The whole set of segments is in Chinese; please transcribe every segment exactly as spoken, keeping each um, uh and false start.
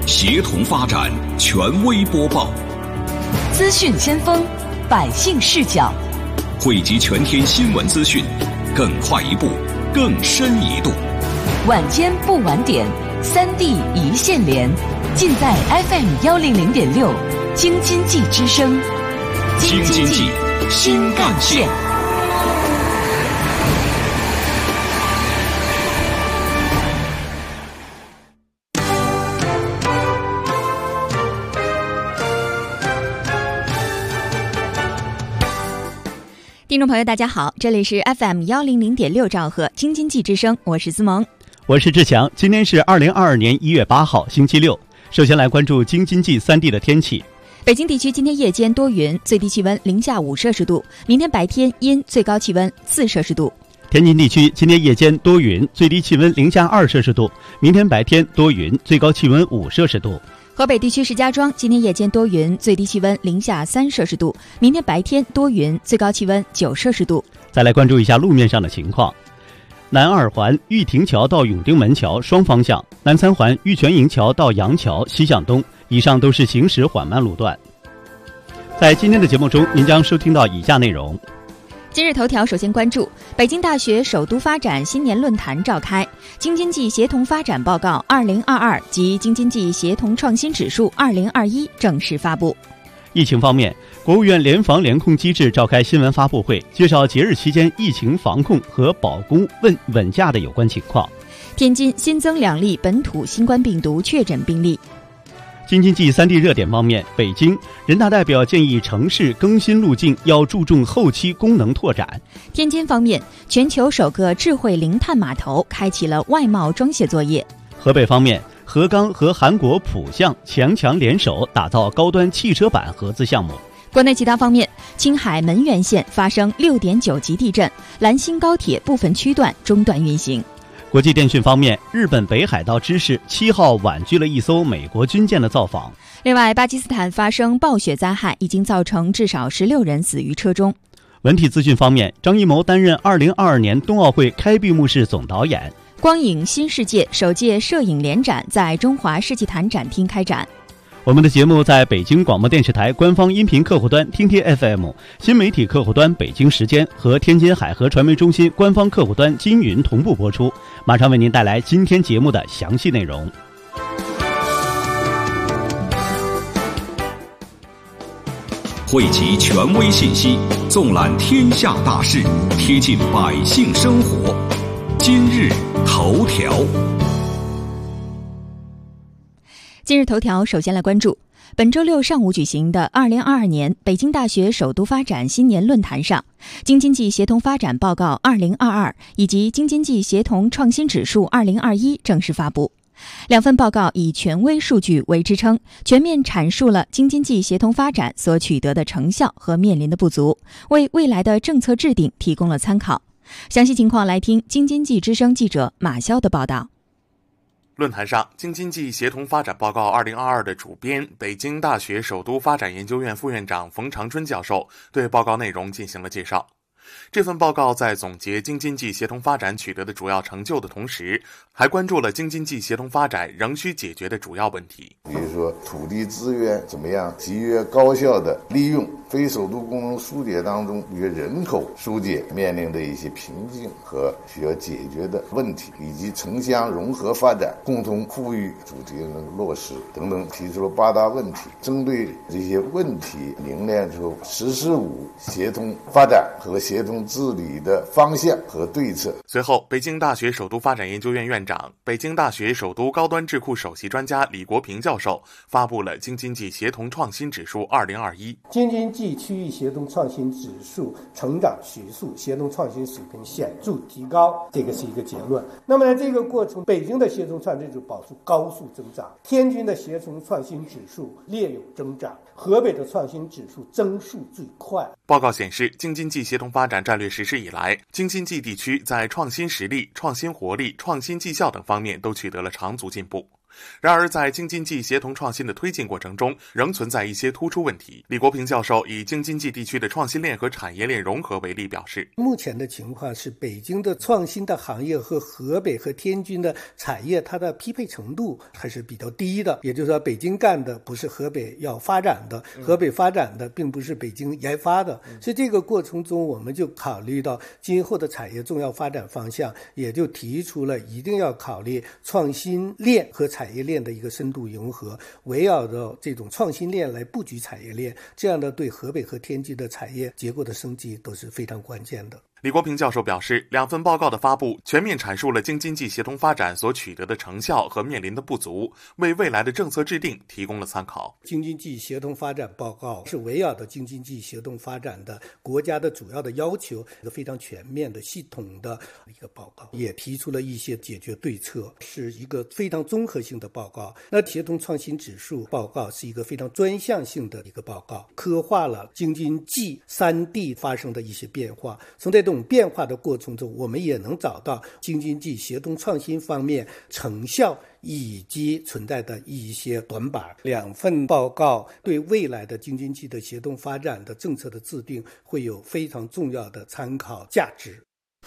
协同发展权威播报， 资讯先锋，百姓视角， 汇集全天新闻资讯，更快一步，更深一度。 晚间不晚点，三 D 一线连，尽在 F M 幺零零点六，京津冀之声， 京津冀新干线。 听众朋友大家好，这里是 F M 幺零零点六兆赫京津冀之声，我是思萌， 我是志强。今天是二零二二年一月八号星期六。首先来关注京津冀三地的天气。 北京地区今天夜间多云，最低气温零下五摄氏度，明天白天阴，最高气温四摄氏度。 天津地区今天夜间多云，最低气温零下二摄氏度，明天白天多云，最高气温五摄氏度。 河北地区石家庄今天夜间多云，最低气温零下三摄氏度，明天白天多云，最高气温九摄氏度。 再来关注一下路面上的情况。南二环玉亭桥到永定门桥双方向，南三环玉泉营桥到杨桥西向东，以上都是行驶缓慢路段。在今天的节目中，您将收听到以下内容。 今日头条首先关注北京大学首都发展新年论坛召开，京津冀协同发展报告二零二二及京津冀协同创新指数二零二一正式发布。 疫情方面，国务院联防联控机制召开新闻发布会，介绍节日期间疫情防控和保供稳稳价的有关情况。 天津新增两例本土新冠病毒确诊病例。 京津冀三地热点方面，北京人大代表建议城市更新路径要注重后期功能拓展。 天津方面，全球首个智慧零碳码头开启了外贸装卸作业。 河北方面，河钢和韩国浦项强强联手打造高端汽车版合资项目。 国内其他方面，青海门源县发生 六点九 级地震，兰新高铁部分区段中断运行。 国际电讯方面，日本北海道知事七号婉拒了一艘美国军舰的造访。 另外，巴基斯坦发生暴雪灾害，已经造成至少十六人死于车中。 文体资讯方面，张艺谋担任二零二二年冬奥会开闭幕式总导演。 光影新世界首届摄影联展在中华世纪坛展厅开展。 我们的节目在北京广播电视台官方音频客户端听听 F M、 新媒体客户端北京时间和天津海河传媒中心官方客户端金云同步播出。马上为您带来今天节目的详细内容。 汇集权威信息，纵览天下大事，贴近百姓生活。今日头条。 今日头条首先来关注本周六上午举行的二零二二年北京大学首都发展新年论坛上，京津冀协同发展报告二零二二以及京津冀协同创新指数二零二一正式发布。两份报告以权威数据为支撑，全面阐述了京津冀协同发展所取得的成效和面临的不足，为未来的政策制定提供了参考。详细情况来听京津冀之声记者马潇的报道。 论坛上，京津冀协同发展报告二零二二的主编、北京大学首都发展研究院副院长冯长春教授对报告内容进行了介绍。这份报告在总结京津冀协同发展取得的主要成就的同时，还关注了京津冀协同发展仍需解决的主要问题， 比如说土地资源怎么样节约高效的利用，非首都功能疏解当中与人口疏解面临的一些瓶颈和需要解决的问题，以及城乡融合发展、共同富裕主题的落实等等，提出了八大问题。针对这些问题，凝练出“十四五”协同发展和协同治理的方向和对策。 随后，北京大学首都发展研究院院长、北京大学首都高端智库首席专家李国平教授发布了京津冀协同创新指数二零二一。 京津冀区域协同创新指数成长迅速，协同创新水平显著提高，这个是一个结论。那么在这个过程，北京的协同创新指数保持高速增长，天津的协同创新指数略有增长，河北的创新指数增速最快。 报告显示，京津冀协同发展战略实施以来，京津冀地区在创新实力、创新活力、创新绩效等方面都取得了长足进步。 然而，在京津冀协同创新的推进过程中，仍存在一些突出问题。李国平教授以京津冀地区的创新链和产业链融合为例表示， 目前的情况是北京的创新的行业和河北和天津的产业，它的匹配程度还是比较低的。也就是说，北京干的不是河北要发展的，河北发展的并不是北京研发的。所以这个过程中，我们就考虑到今后的产业重要发展方向，也就提出了一定要考虑创新链和产业链的一个深度融合，围绕着这种创新链来布局产业链，这样的对河北和天津的产业结构的升级都是非常关键的。 李国平教授表示，两份报告的发布全面阐述了京津冀协同发展所取得的成效和面临的不足，为未来的政策制定提供了参考。 京津冀协同发展报告是围绕着京津冀协同发展的国家的主要的要求，一个非常全面的系统的一个报告，也提出了一些解决对策，是一个非常综合性的报告。那协同创新指数报告是一个非常专项性的一个报告，刻画了京津冀三地发生的一些变化。从这种变化的过程中，我们也能找到京津冀协同创新方面成效以及存在的一些短板。两份报告对未来的京津冀的协同发展的政策的制定会有非常重要的参考价值。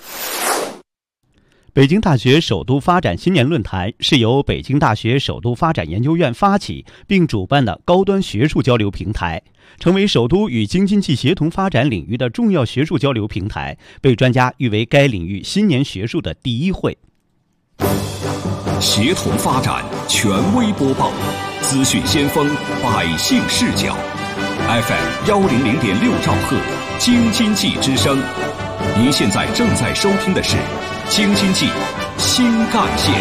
北京大学首都发展新年论坛是由北京大学首都发展研究院发起并主办的高端学术交流平台，成为首都与京津冀协同发展领域的重要学术交流平台，被专家誉为该领域新年学术的第一会。 协同发展权威播报，资讯先锋，百姓视角。F M 幺零零点六兆赫，京津冀之声。您现在正在收听的是京津冀新干线。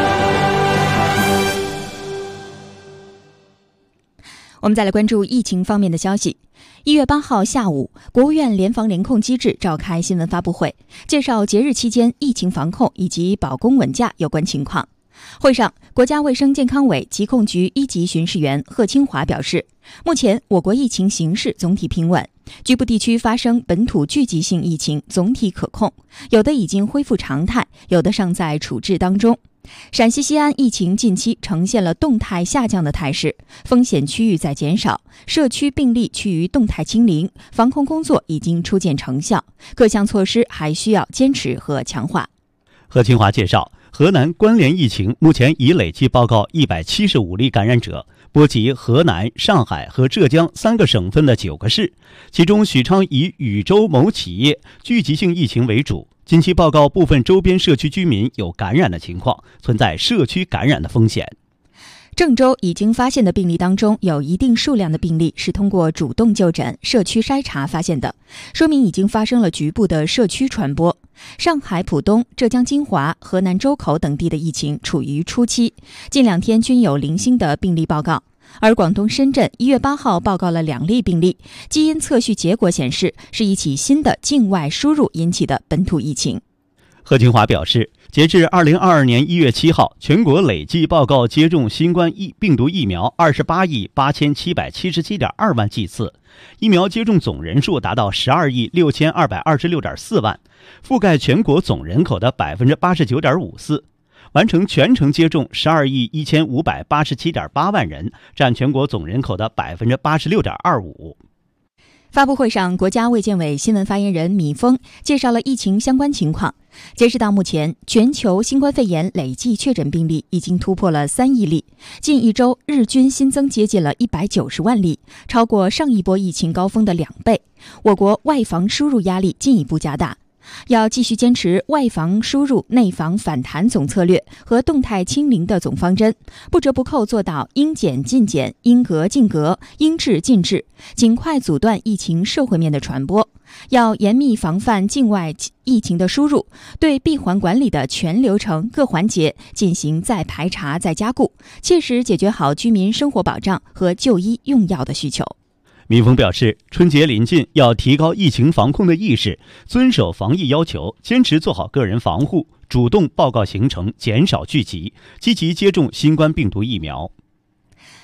我们再来关注疫情方面的消息。一月八号下午，国务院联防联控机制召开新闻发布会，介绍节日期间疫情防控以及保供稳价有关情况。会上，国家卫生健康委疾控局一级巡视员贺清华表示，目前我国疫情形势总体平稳，局部地区发生本土聚集性疫情总体可控，有的已经恢复常态，有的尚在处置当中。陕西西安疫情近期呈现了动态下降的态势，风险区域在减少，社区病例趋于动态清零，防控工作已经初见成效，各项措施还需要坚持和强化。 贺清华介绍，河南关联疫情目前已累计报告一百七十五例感染者，波及河南、上海和浙江三个省份的九个市，其中许昌以禹州某企业聚集性疫情为主。近期报告部分周边社区居民有感染的情况，存在社区感染的风险。 郑州已经发现的病例当中，有一定数量的病例是通过主动就诊、社区筛查发现的，说明已经发生了局部的社区传播。上海浦东、浙江金华、河南周口等地的疫情处于初期，近两天均有零星的病例报告。而广东深圳一月八号报告了两例病例，基因测序结果显示是一起新的境外输入引起的本土疫情。 贺清华表示，截至二零二二年一月七号，全国累计报告接种新冠病毒疫苗二十八亿八千七百七十七点二万剂次，疫苗接种总人数达到十二亿六千二百二十六点四万，覆盖全国总人口的百分之八十九点五四。完成全程接种十二亿一千五百八十七点八万人，占全国总人口的百分之八十六点二五。 发布会上，国家卫健委新闻发言人米峰介绍了疫情相关情况。截止到目前，全球新冠肺炎累计确诊病例已经突破了三亿例，近一周日均新增接近了一百九十万例，超过上一波疫情高峰的两倍。我国外防输入压力进一步加大。要继续坚持外防输入、内防反弹总策略和动态清零的总方针，不折不扣做到应检尽检、应隔尽隔、应治尽治，尽快阻断疫情社会面的传播。要严密防范境外疫情的输入，对闭环管理的全流程各环节进行再排查、再加固，切实解决好居民生活保障和就医用药的需求。 米峰表示，春节临近，要提高疫情防控的意识，遵守防疫要求，坚持做好个人防护，主动报告行程，减少聚集，积极接种新冠病毒疫苗。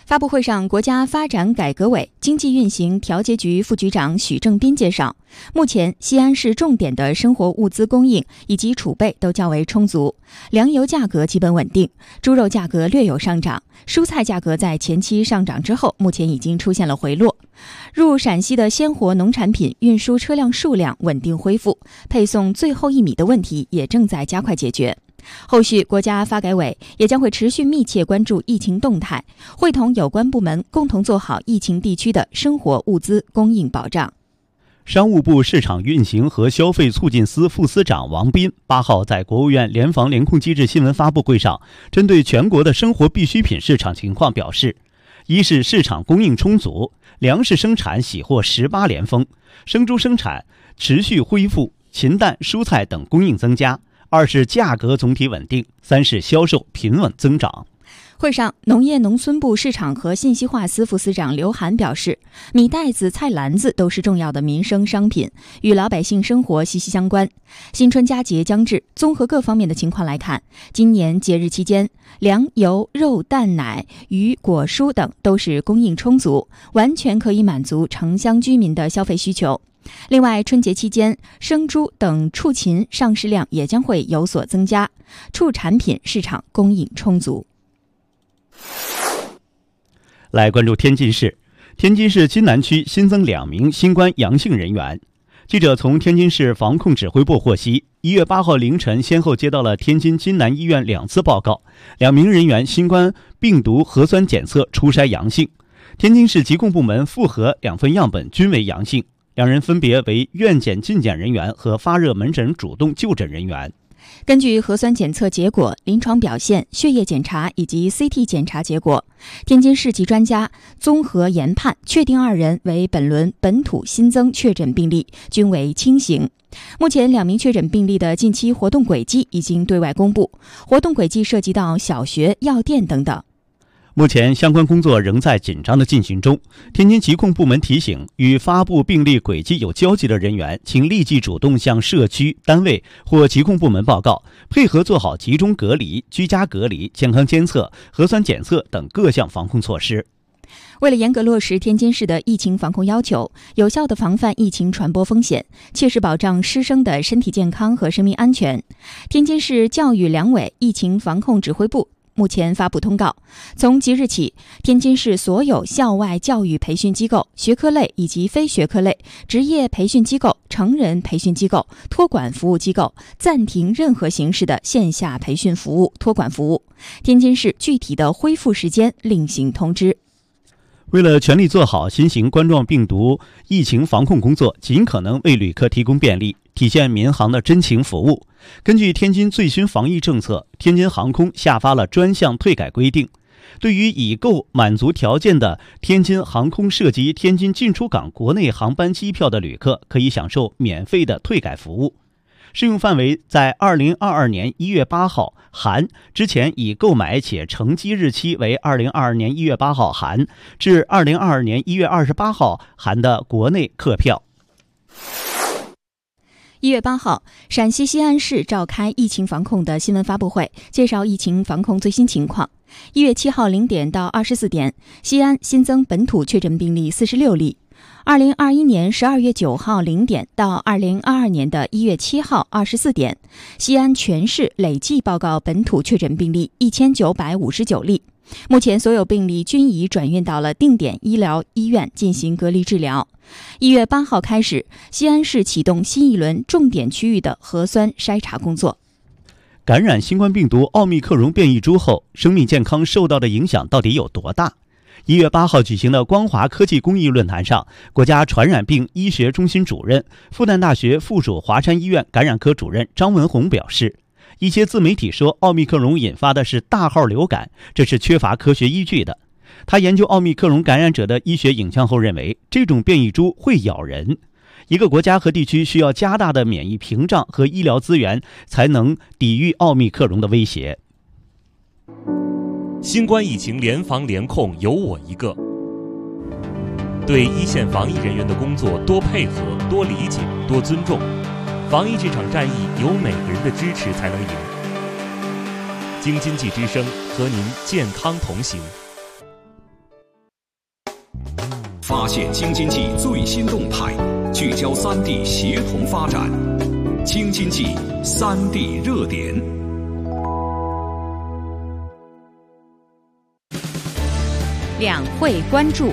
发布会上，国家发展改革委经济运行调节局副局长许正斌介绍，目前西安市重点的生活物资供应以及储备都较为充足，粮油价格基本稳定，猪肉价格略有上涨，蔬菜价格在前期上涨之后，目前已经出现了回落。入陕西的鲜活农产品运输车辆数量稳定恢复，配送最后一米的问题也正在加快解决。后续国家发改委也将会持续密切关注疫情动态，会同有关部门共同做好疫情地区的生活物资供应保障。 商务部市场运行和消费促进司副司长王斌八号在国务院联防联控机制新闻发布会上，针对全国的生活必需品市场情况表示，一是市场供应充足，粮食生产喜获十八连丰，生猪生产持续恢复，禽蛋、蔬菜等供应增加；二是价格总体稳定；三是销售平稳增长。 会上，农业农村部市场和信息化司副司长刘涵表示，米袋子、菜篮子都是重要的民生商品，与老百姓生活息息相关。新春佳节将至，综合各方面的情况来看，今年节日期间，粮、油、肉、蛋、奶、鱼、果蔬等都是供应充足，完全可以满足城乡居民的消费需求。另外，春节期间，生猪等畜禽上市量也将会有所增加，畜产品市场供应充足。 来关注天津市，天津市津南区新增两名新冠阳性人员。记者从天津市防控指挥部获悉，一月八号凌晨先后接到了天津津南医院两次报告，两名人员新冠病毒核酸检测初筛阳性，天津市疾控部门复核两份样本均为阳性，两人分别为院检进检人员和发热门诊主动就诊人员。 根据核酸检测结果、临床表现、血液检查以及 C T 检查结果，天津市级专家综合研判，确定二人为本轮本土新增确诊病例，均为轻型。目前两名确诊病例的近期活动轨迹已经对外公布，活动轨迹涉及到小学、药店等等。 目前相关工作仍在紧张的进行中。天津疾控部门提醒，与发布病例轨迹有交集的人员，请立即主动向社区、单位或疾控部门报告，配合做好集中隔离、居家隔离、健康监测、核酸检测等各项防控措施。 为了严格落实天津市的疫情防控要求，有效地防范疫情传播风险，切实保障师生的身体健康和生命安全，天津市教育两委疫情防控指挥部目前发布通告，从即日起，天津市所有校外教育培训机构、学科类以及非学科类、职业培训机构、成人培训机构、托管服务机构暂停任何形式的线下培训服务、托管服务。天津市具体的恢复时间另行通知。 为了全力做好新型冠状病毒疫情防控工作，尽可能为旅客提供便利，体现民航的真情服务。根据天津最新防疫政策，天津航空下发了专项退改规定，对于已购满足条件的天津航空涉及天津进出港国内航班机票的旅客，可以享受免费的退改服务。适用范围在二零二二年一月八号含之前已购买且乘机日期为二零二二年一月八号含至二零二二年一月二十八号含的国内客票。 一月八号，陕西西安市召开疫情防控的新闻发布会，介绍疫情防控最新情况。一月七号零点到二十四点，西安新增本土确诊病例四十六例。二零二一年十二月九号零点到二零二二年的一月七号二十四点，西安全市累计报告本土确诊病例一千九百五十九例。目前所有病例均已转运到了定点医疗医院进行隔离治疗。一月八号开始，西安市启动新一轮重点区域的核酸筛查工作。 感染新冠病毒奥密克戎变异株后，生命健康受到的影响到底有多大？一月八号举行的光华科技公益论坛上，国家传染病医学中心主任、复旦大学附属华山医院感染科主任张文宏表示，一些自媒体说奥密克戎引发的是大号流感，这是缺乏科学依据的。他研究奥密克戎感染者的医学影像后认为，这种变异株会咬人。一个国家和地区需要加大的免疫屏障和医疗资源，才能抵御奥密克戎的威胁。 新冠疫情联防联控有我一个，对一线防疫人员的工作多配合、多理解、多尊重。防疫这场战役有每个人的支持才能赢。京津冀之声和您健康同行。 现京津冀最新动态，聚焦三地协同发展。京津冀三地热点。 两会关注。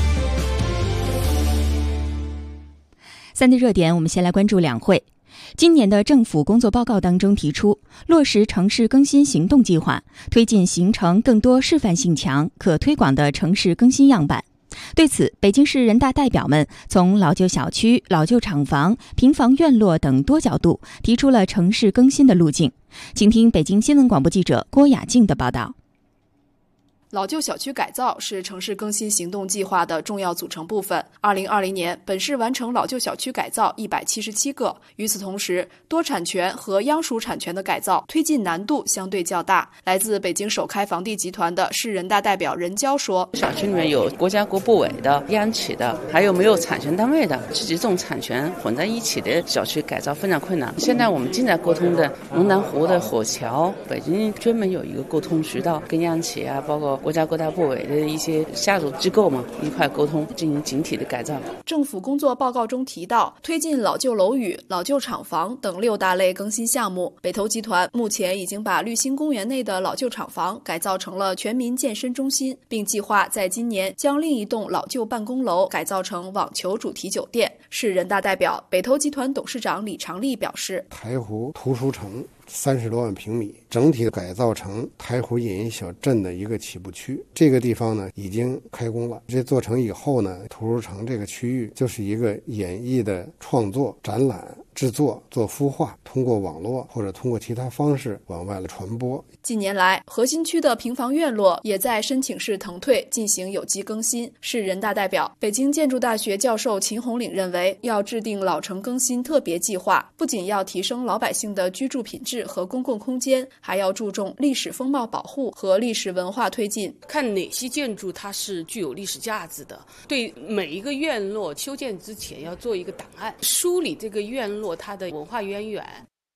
三地热点，我们先来关注两会。今年的政府工作报告当中提出，落实城市更新行动计划，推进形成更多示范性强、可推广的城市更新样板。对此，北京市人大代表们从老旧小区、老旧厂房、平房院落等多角度提出了城市更新的路径。请听北京新闻广播记者郭雅静的报道。 老旧小区改造是城市更新行动计划的重要组成部分。二零二零年，本市完成老旧小区改造一百七十七个。与此同时，多产权和央属产权的改造推进难度相对较大。来自北京首开房地集团的市人大代表任娇说：“ 小区里面有国家国部委的、央企的，还有没有产权单位的，这几种产权混在一起的小区改造非常困难。现在我们正在沟通的龙南湖的火桥，北京专门有一个沟通渠道，跟央企啊，包括国家各大部委的一些下属机构嘛，一块沟通进行整体的改造。” 政府工作报告中提到，推进老旧楼宇、老旧厂房等六大类更新项目。北投集团目前已经把绿心公园内的老旧厂房改造成了全民健身中心，并计划在今年将另一栋老旧办公楼改造成网球主题酒店。市人大代表、北投集团董事长李长利表示， 台湖图书城三十多万平米，整体改造成台湖野营小镇的一个起步区。这个地方呢已经开工了，这做成以后呢，图书城这个区域就是一个演艺的创作、展览、制作、做孵化，通过网络或者通过其他方式往外的传播。 近年来，核心区的平房院落也在申请式腾退进行有机更新。市人大代表、北京建筑大学教授秦红岭认为，要制定老城更新特别计划，不仅要提升老百姓的居住品质和公共空间，还要注重历史风貌保护和历史文化推进。 看哪些建筑它是具有历史价值的，对每一个院落修建之前要做一个档案，梳理这个院落它的文化渊源。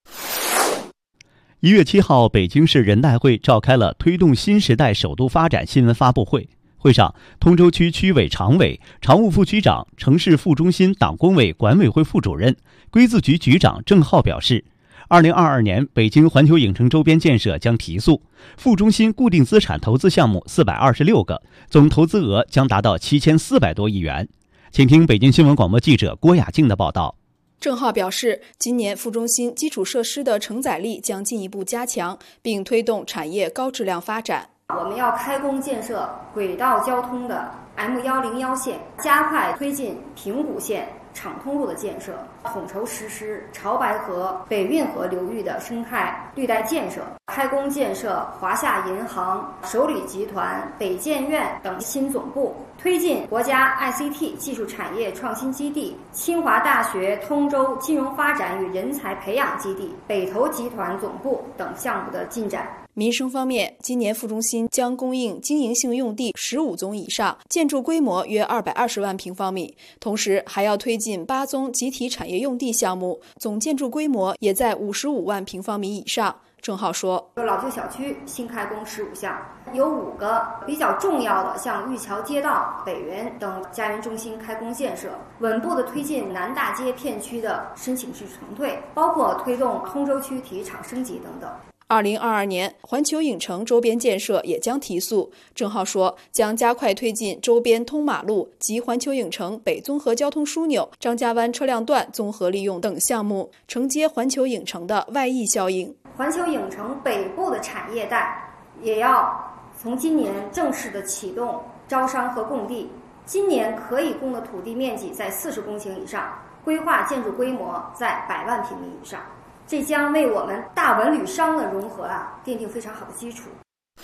一月七号，北京市人大会召开了推动新时代首都发展新闻发布会。会上，通州区区委常委、常务副局长、城市副中心党工委管委会副主任、规字局局长郑浩表示，二零二二年北京环球影城周边建设将提速，副中心固定资产投资项目四百二十六个，总投资额将达到七千四百多亿元。请听北京新闻广播记者郭雅静的报道。 郑浩表示，今年副中心基础设施的承载力将进一步加强，并推动产业高质量发展。 我们要开工建设轨道交通的 M 一零一 线，加快推进平谷线畅通路的建设，统筹实施潮白河、北运河流域的生态绿带建设，开工建设华夏银行、首里集团、北建院等新总部，推进国家 I C T 技术产业创新基地、清华大学通州金融发展与人才培养基地、北投集团总部等项目的进展。 民生方面，今年副中心将供应经营性用地十五宗以上，建筑规模约二百二十万平方米，同时还要推进八宗集体产业用地项目，总建筑规模也在五十五万平方米以上。郑浩说， 老旧小区新开工十五项，有五个比较重要的，像玉桥街道、北园等家园中心开工建设，稳步的推进南大街片区的申请式承退，包括推动通州区体育场升级等等。 二零二二年，环球影城周边建设也将提速。郑浩说，将加快推进周边通马路及环球影城北综合交通枢纽、张家湾车辆段综合利用等项目，承接环球影城的外溢效应。 环球影城北部的产业带也要从今年正式的启动招商和供地，今年可以供的土地面积在四十公顷以上，规划建筑规模在百万平米以上。这将为我们大文旅商的融合啊奠定非常好的基础。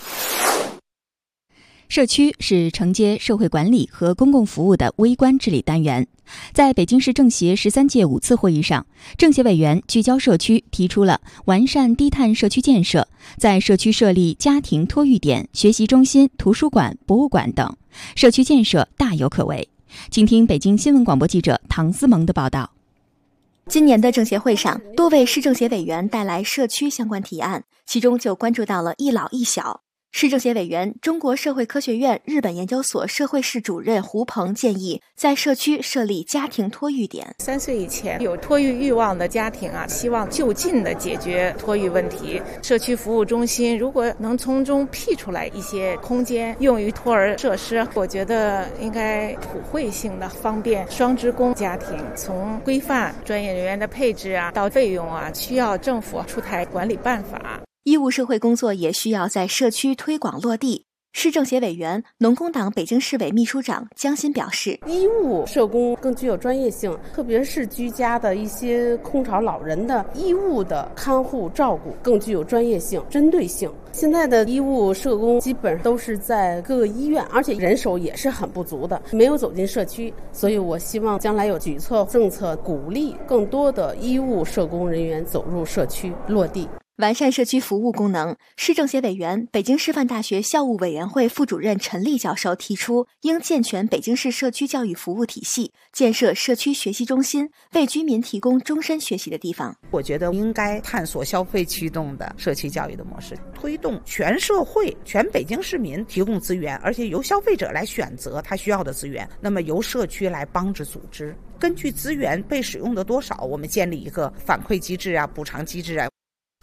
社区是承接社会管理和公共服务的微观治理单元。在北京市政协十三届五次会议上，政协委员聚焦社区，提出了完善低碳社区建设，在社区设立家庭托育点、学习中心、图书馆、博物馆等，社区建设大有可为。请听北京新闻广播记者唐思萌的报道。 今年的政协会上，多位市政协委员带来社区相关提案，其中就关注到了一老一小。 市政协委员、中国社会科学院日本研究所社会室主任胡鹏建议，在社区设立家庭托育点。 三岁以前有托育欲望的家庭啊，希望就近的解决托育问题。社区服务中心如果能从中辟出来一些空间用于托儿设施，我觉得应该普惠性的方便双职工家庭。从规范专业人员的配置啊，到费用啊，需要政府出台管理办法。 医务社会工作也需要在社区推广落地。市政协委员、农工党北京市委秘书长江欣表示， 医务社工更具有专业性，特别是居家的一些空巢老人的医务的看护照顾更具有专业性、针对性。现在的医务社工基本都是在各个医院，而且人手也是很不足的，没有走进社区。所以我希望将来有举措政策鼓励更多的医务社工人员走入社区落地。 完善社区服务功能，市政协委员、北京师范大学校务委员会副主任陈立教授提出，应健全北京市社区教育服务体系，建设社区学习中心，为居民提供终身学习的地方。 我觉得应该探索消费驱动的社区教育的模式，推动全社会、全北京市民提供资源，而且由消费者来选择他需要的资源，那么由社区来帮着组织，根据资源被使用的多少，我们建立一个反馈机制啊、补偿机制啊。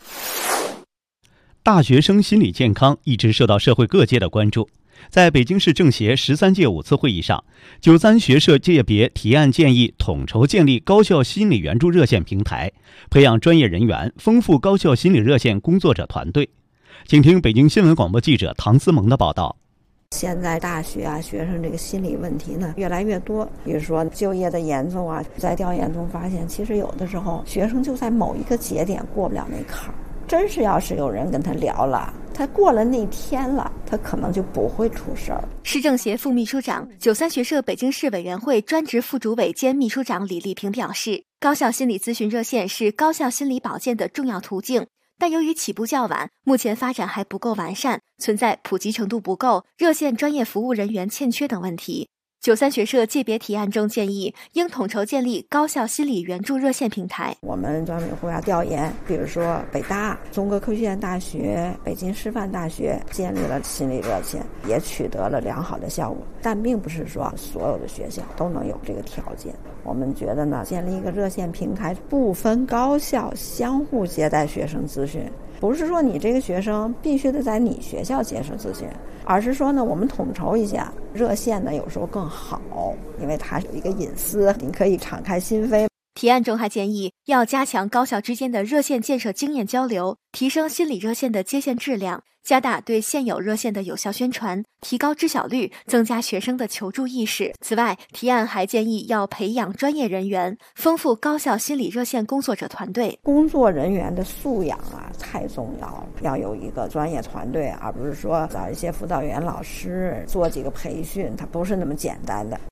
大学生心理健康一直受到社会各界的关注。在北京市政协十三届五次会议上，九三学社界别提案建议统筹建立高校心理援助热线平台，培养专业人员，丰富高校心理热线工作者团队。请听北京新闻广播记者唐思萌的报道。 现在大学啊，学生这个心理问题呢越来越多，比如说就业的严重啊，在调研中发现，其实有的时候学生就在某一个节点过不了那坎儿。真是要是有人跟他聊了，他过了那天了，他可能就不会出事儿。 市政协副秘书长、九三学社北京市委员会专职副主委兼秘书长李丽萍表示，高校心理咨询热线是高校心理保健的重要途径，但由于起步较晚，目前发展还不够完善，存在普及程度不够、热线专业服务人员欠缺等问题。九三学社界别提案中建议，应统筹建立高校心理援助热线平台。 我们专委会要调研，比如说北大、中国科学院大学、北京师范大学建立了心理热线，也取得了良好的效果，但并不是说所有的学校都能有这个条件。我们觉得呢，建立一个热线平台，不分高校，相互接待学生咨询。不是说你这个学生必须得在你学校接受咨询，而是说呢，我们统筹一下热线呢，有时候更好，因为它有一个隐私，你可以敞开心扉。 提案中还建议要加强高校之间的热线建设经验交流，提升心理热线的接线质量，加大对现有热线的有效宣传，提高知晓率，增加学生的求助意识。此外，提案还建议要培养专业人员，丰富高校心理热线工作者团队。 工作人员的素养啊，太重要了，要有一个专业团队，而不是说找一些辅导员老师做几个培训，它不是那么简单的。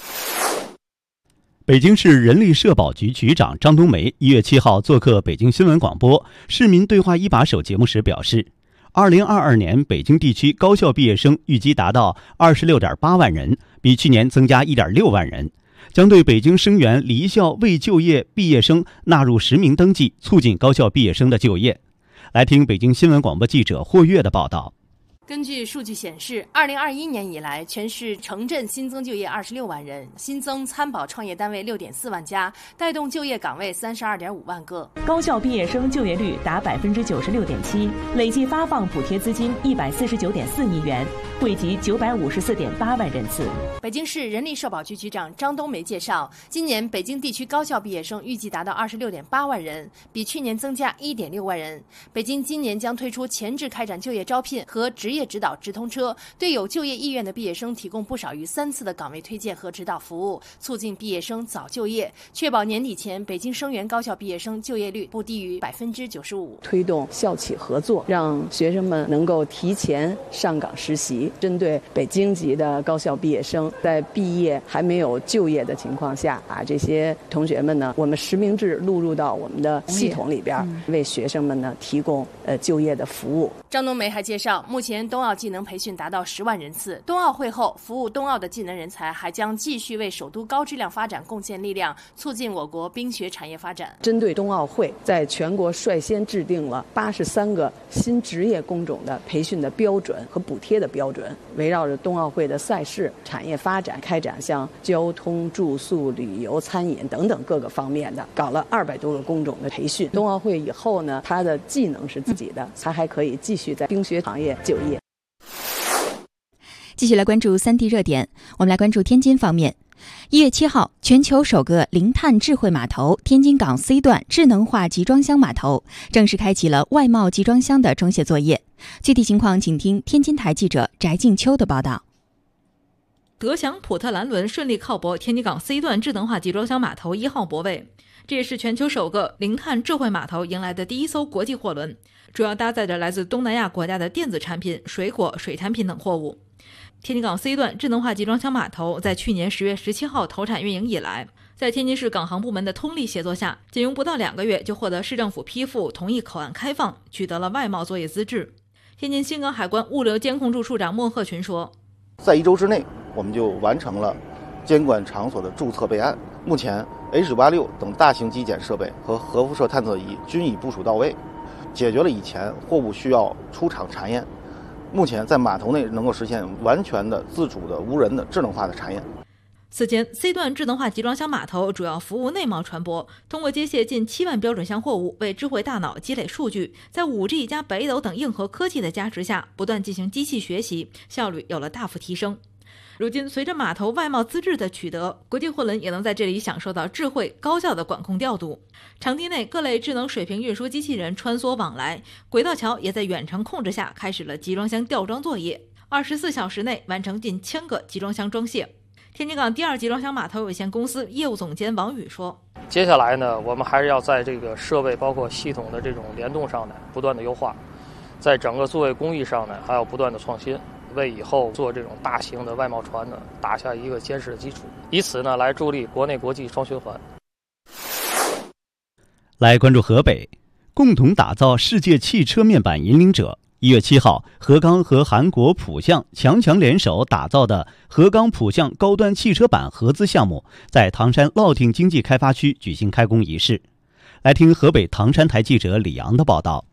北京市人力社保局局长张冬梅一月七号做客北京新闻广播市民对话一把手节目时表示，二零二二年北京地区高校毕业生预计达到二十六点八万人，比去年增加一点六万人，将对北京生源离校未就业毕业生纳入实名登记，促进高校毕业生的就业。来听北京新闻广播记者霍跃的报道。 根据数据显示，二零二一年以来，全市城镇新增就业二十六万人，新增参保创业单位六点四万家，带动就业岗位三十二点五万个。 高校毕业生就业率达百分之九十六点七，累计发放补贴资金一百四十九点四亿元，惠及九百五十四点八万人次。 北京市人力社保局局长张冬梅介绍，今年北京地区高校毕业生预计达到二十六点八万人，比去年增加一点六万人。北京今年将推出前置开展就业招聘和职业指导直通车，对有就业意愿的毕业生提供不少于三次的岗位推荐和指导服务，促进毕业生早就业，确保年底前北京生源高校毕业生就业率不低于百分之九十五。 推动校企合作，让学生们能够提前上岗实习。针对北京级的高校毕业生，在毕业还没有就业的情况下，把这些同学们呢，我们实名制录入到我们的系统里边，嗯、为学生们呢提供呃就业的服务。 张冬梅还介绍，目前年冬奥技能培训达到十万人次。冬奥会后，服务冬奥的技能人才还将继续为首都高质量发展贡献力量，促进我国冰雪产业发展。 针对冬奥会，在全国率先制定了八十三个新职业工种的培训的标准和补贴的标准，围绕着冬奥会的赛事、产业发展，开展像交通、住宿、旅游、餐饮等等各个方面的，搞了二百多个工种的培训。冬奥会以后呢，他的技能是自己的，他还可以继续在冰雪行业就业。 继续来关注三地热点，我们来关注天津方面。一月七号，全球首个零碳智慧码头天津港 C 段智能化集装箱码头正式开启了外贸集装箱的装卸作业。具体情况，请听天津台记者翟静秋的报道。 德翔普特兰轮顺利靠泊天津港 C 段智能化集装箱码头一号泊位，这也是全球首个零碳智慧码头迎来的第一艘国际货轮，主要搭载着来自东南亚国家的电子产品、水果、水产品等货物。天津港 C 段智能化集装箱码头在去年十月十七号投产运营以来，在天津市港航部门的通力协作下，仅用不到两个月就获得市政府批复，同意口岸开放，取得了外贸作业资质。天津新港海关物流监控处处长莫鹤群说， 在一周之内，我们就完成了监管场所的注册备案。目前 H 八六等大型机检设备和核辐射探测仪均已部署到位，解决了以前货物需要出厂查验。目前在码头内能够实现完全的自主的无人的智能化的查验。 此前 C 段智能化集装箱码头主要服务内贸船舶，通过接卸近七万标准箱货物，为智慧大脑积累数据，在 五 G 加北斗等硬核科技的加持下，不断进行机器学习，效率有了大幅提升。如今，随着码头外贸资质的取得，国际货轮也能在这里享受到智慧高效的管控调度。场地内各类智能水平运输机器人穿梭往来，轨道桥也在远程控制下开始了集装箱吊装作业，二十四小时内完成近千个集装箱装卸。天津港第二集装箱码头有限公司业务总监王宇说， 接下来呢，我们还是要在这个设备包括系统的这种联动上呢不断的优化，在整个作业工艺上呢还要不断的创新，为以后做这种大型的外贸船呢打下一个坚实的基础，以此呢来助力国内国际双循环。 来关注河北，共同打造世界汽车面板引领者。一月七号，河钢和韩国浦项强强联手打造的河钢浦项高端汽车板合资项目，在唐山乐亭经济开发区举行开工仪式。来听河北唐山台记者李阳的报道。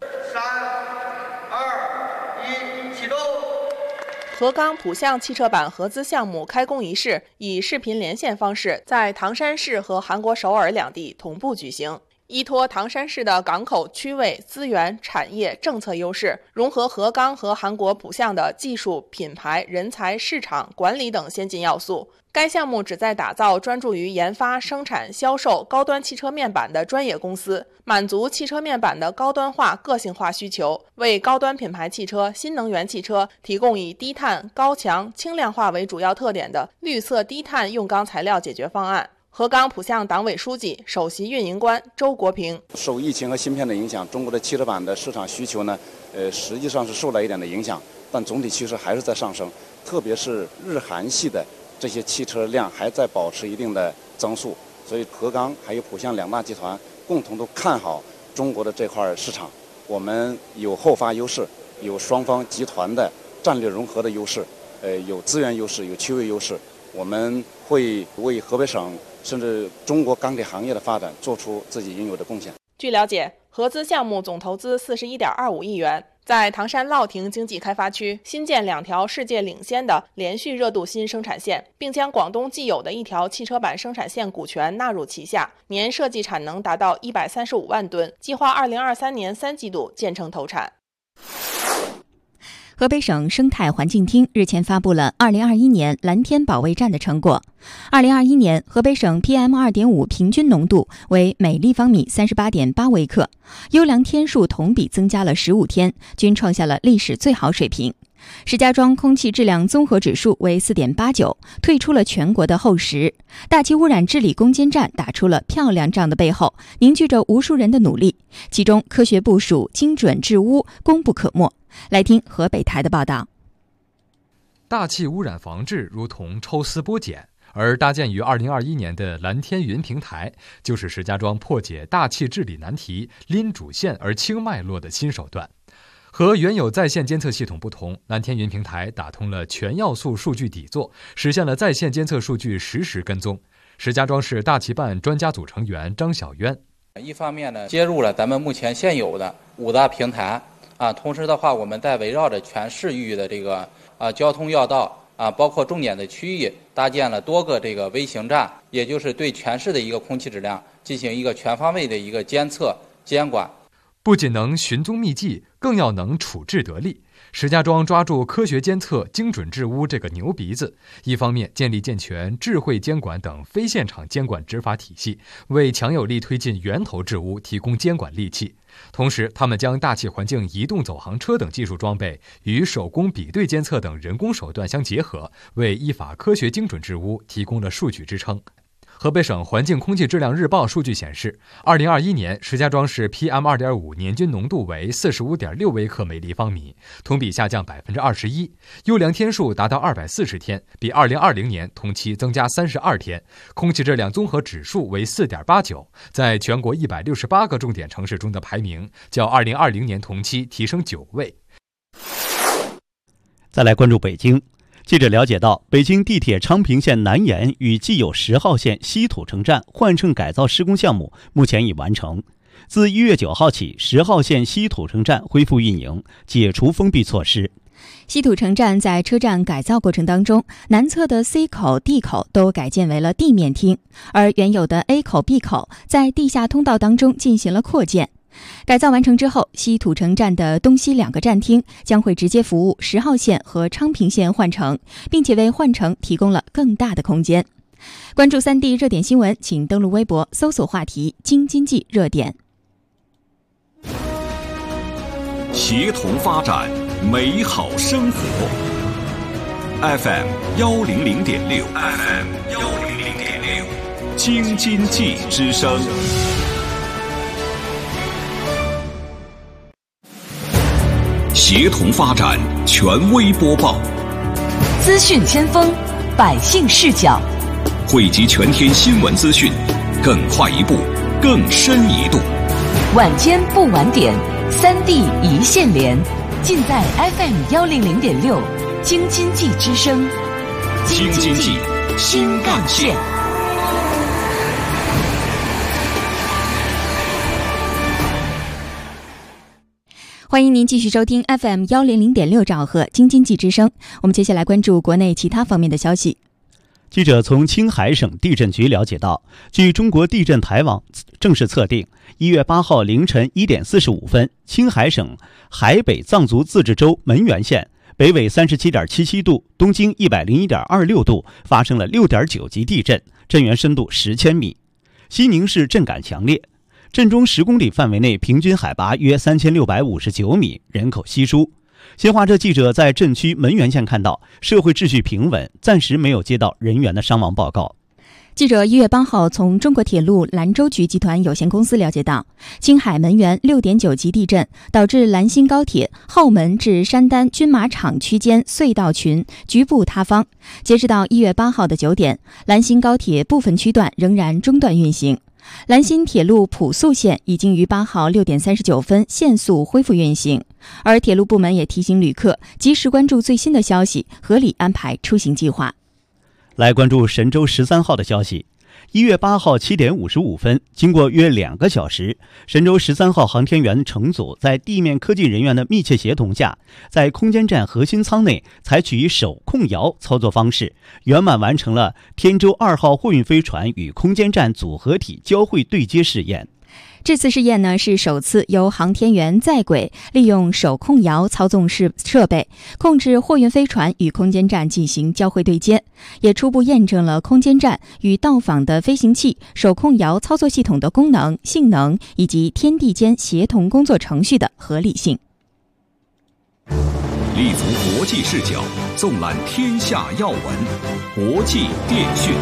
河钢浦项汽车板合资项目开工仪式以视频连线方式在唐山市和韩国首尔两地同步举行。依托唐山市的港口区位、资源、产业、政策优势，融合河钢和韩国浦项的技术、品牌、人才、市场、管理等先进要素。该项目旨在打造专注于研发、生产、销售高端汽车面板的专业公司，满足汽车面板的高端化、个性化需求，为高端品牌汽车、新能源汽车提供以低碳、高强、轻量化为主要特点的绿色低碳用钢材料解决方案。河钢浦项党委书记、首席运营官周国平： 受疫情和芯片的影响，中国的汽车板的市场需求呢，呃，实际上是受了一点的影响，但总体趋势还是在上升，特别是日韩系的这些汽车量还在保持一定的增速，所以河钢还有浦项两大集团共同都看好中国的这块市场。我们有后发优势，有双方集团的战略融合的优势，呃，有资源优势，有区位优势。我们会为河北省甚至中国钢铁行业的发展做出自己应有的贡献。 据了解，合资项目总投资四十一点二五亿元，在唐山乐亭经济开发区新建两条世界领先的连续热镀锌生产线，并将广东既有的一条汽车板生产线股权纳入旗下，年设计产能达到一百三十五万吨，计划二零二三年三季度建成投产。 河北省生态环境厅日前发布了二零二一年蓝天保卫战的成果。二零二一年，河北省 P M 二点五 平均浓度为每立方米 三十八点八微克，优良天数同比增加了十五天，均创下了历史最好水平。石家庄空气质量综合指数为 四点八九， 退出了全国的后十。大气污染治理攻坚战打出了漂亮仗的背后，凝聚着无数人的努力，其中科学部署、精准治污功不可没。来听河北台的报道。 大气污染防治如同抽丝剥茧，而搭建于二零二一年的蓝天云平台，就是石家庄破解大气治理难题、拎主线而清脉络的新手段。 和原有在线监测系统不同，蓝天云平台打通了全要素数据底座，实现了在线监测数据实时跟踪。石家庄市大气办专家组成员张小渊， 一方面呢，接入了咱们目前现有的五大平台啊，同时的话，我们在围绕着全市域的这个啊交通要道啊，包括重点的区域，搭建了多个这个微型站，也就是对全市的一个空气质量进行一个全方位的一个监测监管。 不仅能寻踪觅迹，更要能处置得力。石家庄抓住科学监测、精准治污这个牛鼻子，一方面建立健全智慧监管等非现场监管执法体系，为强有力推进源头治污提供监管利器；同时，他们将大气环境移动走航车等技术装备与手工比对监测等人工手段相结合，为依法科学精准治污提供了数据支撑。河北省环境空气质量日报数据显示，二零二一年石家庄市 P M 二点五 年均浓度为 四十五点六 微克每立方米，同比下降 百分之二十一， 优良天数达到二百四十天，比二零二零年同期增加三十二天，空气质量综合指数为 四点八九， 在全国一百六十八个重点城市中的排名较二零二零年同期提升九位。 再来关注北京。记者了解到，北京地铁昌平线南延与既有十号线西土城站换乘改造施工项目目前已完成。自一月九号起，十号线西土城站恢复运营，解除封闭措施。 西土城站在车站改造过程当中，南侧的 C 口、D 口都改建为了地面厅，而原有的 A 口、B 口在地下通道当中进行了扩建。改造完成之后，西土城站的东西两个站厅将会直接服务十号线和昌平线换乘，并且为换乘提供了更大的空间。关注三 D 热点新闻，请登录微博搜索话题京津冀热点。 协同发展，美好生活。F M 幺零零点六 ，F M 幺零零点六，京津冀之声。协同发展，权威播报， 资讯先锋，百姓视角， 汇集全天新闻资讯，更快一步，更深一度。 晚间不晚点，三 D 一线连，尽在 F M 幺零零点六，京津冀之声， 京津冀新干线。 欢迎您继续收听 F M 幺零零点六兆赫京津冀之声。我们接下来关注国内其他方面的消息。 记者从青海省地震局了解到，据中国地震台网正式测定，一月八号凌晨一点四十五分，青海省海北藏族自治州门源县北纬三十七点七七度，东经一百零一点二六度发生了六点九级地震，震源深度十千米。西宁市震感强烈，震中十公里范围内平均海拔约三千六百五十九米，人口稀疏。新华社记者在震区门源县看到，社会秩序平稳，暂时没有接到人员的伤亡报告。 记者一月八号从中国铁路兰州局集团有限公司了解到，青海门源六点九级地震导致兰新高铁浩门至山丹军马场区间隧道群局部塌方。截止到一月八号的九点，兰新高铁部分区段仍然中断运行。兰新铁路普速线已经于八号六点三十九分限速恢复运行，而铁路部门也提醒旅客及时关注最新的消息，合理安排出行计划。 来关注神舟十三号的消息。一月八号七点五十五分，经过约两个小时，神舟十三号航天员乘组在地面科技人员的密切协同下，在空间站核心舱内采取手控摇操作方式，圆满完成了天舟二号货运飞船与空间站组合体交会对接试验。 这次试验呢是首次由航天员在轨利用手控摇操纵式设备控制货运飞船与空间站进行交会对接，也初步验证了空间站与到访的飞行器手控摇操作系统的功能、性能以及天地间协同工作程序的合理性。 立足国际视角，纵览天下要闻，国际电讯。